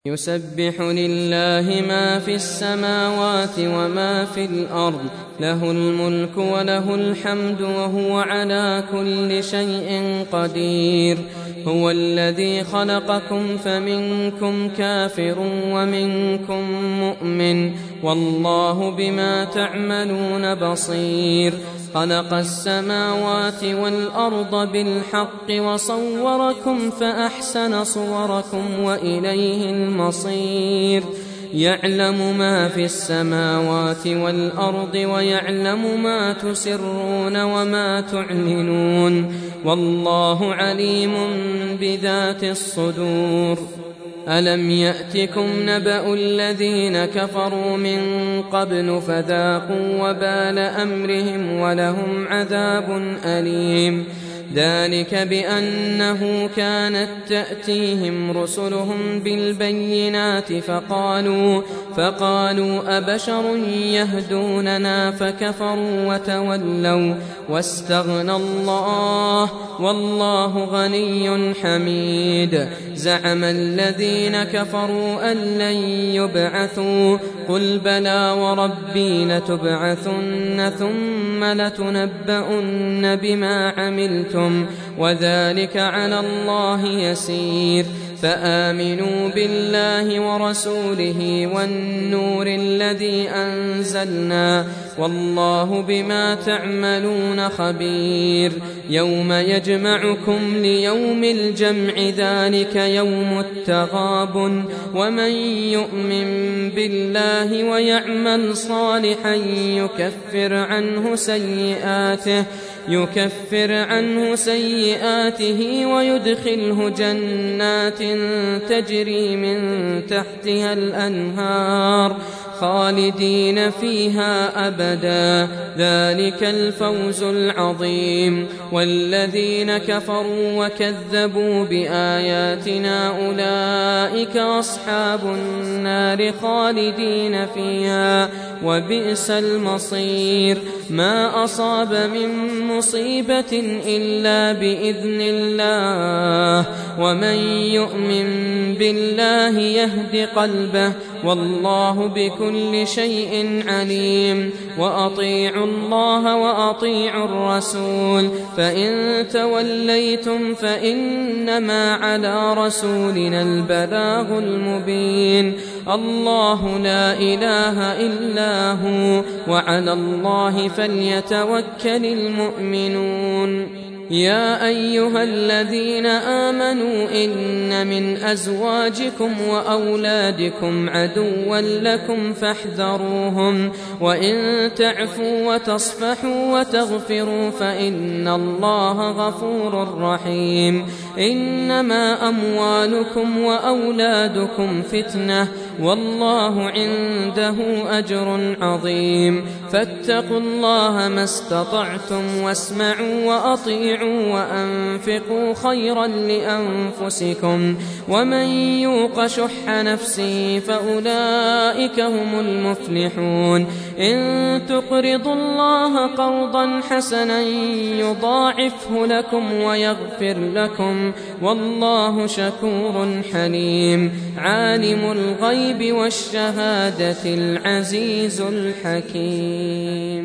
يسبح لله ما في السماوات وما في الأرض، له الملك وله الحمد وهو على كل شيء قدير. هو الذي خلقكم فمنكم كافر ومنكم مؤمن، والله بما تعملون بصير. خلق السماوات والأرض بالحق وصوركم فأحسن صوركم وإليه المصير. يعلم ما في السماوات والأرض ويعلم ما تسرون وما تعلنون، والله عليم بذات الصدور. ألم يأتكم نبأ الذين كفروا من قبل فذاقوا وبال أمرهم ولهم عذاب أليم. ذلك بأنه كانت تأتيهم رسلهم بالبينات فقالوا أبشر يهدوننا فكفروا وتولوا واستغنى الله والله غني حميد. زعم الذين كفروا أن لن يبعثوا، قل بلى وربي لتبعثن ثم لتنبؤن بما عملتم وذلك على الله يسير. فآمنوا بالله ورسوله والنور الذي أنزلنا، والله بما تعملون خبير. يوم يجمعكم ليوم الجمع ذلك يوم التغابن، ومن يؤمن بالله ويعمل صالحا يكفر عنه سيئاته ويدخله جنات تجري من تحتها الأنهار خالدين فيها أبدا، ذلك الفوز العظيم. والذين كفروا وكذبوا بآياتنا أولئك أصحاب النار خالدين فيها وبئس المصير. ما أصاب من مصيبة إلا بإذن الله، ومن يؤمن بالله يهد قلبه، والله بكل شيء عليم. وأطيعوا الله وأطيعوا الرسول، فإن توليتم فإنما على رسولنا البلاغ المبين. الله لا إله إلا هو، وعلى الله فليتوكل المؤمنون. يا أيها الذين آمنوا إن من أزواجكم وأولادكم عدوا لكم فاحذروهم، وإن تعفوا وتصفحوا وتغفروا فإن الله غفور رحيم. إنما أموالكم وأولادكم فتنة، والله عنده أجر عظيم. فاتقوا الله ما استطعتم واسمعوا وأطيعوا وأنفقوا خيرا لأنفسكم، ومن يوق شح نفسه فأولئك هم المفلحون. إن تقرضوا الله قرضا حسنا يضاعفه لكم ويغفر لكم، والله شكور حليم. عالم الغيب والشهادة العزيز الحكيم.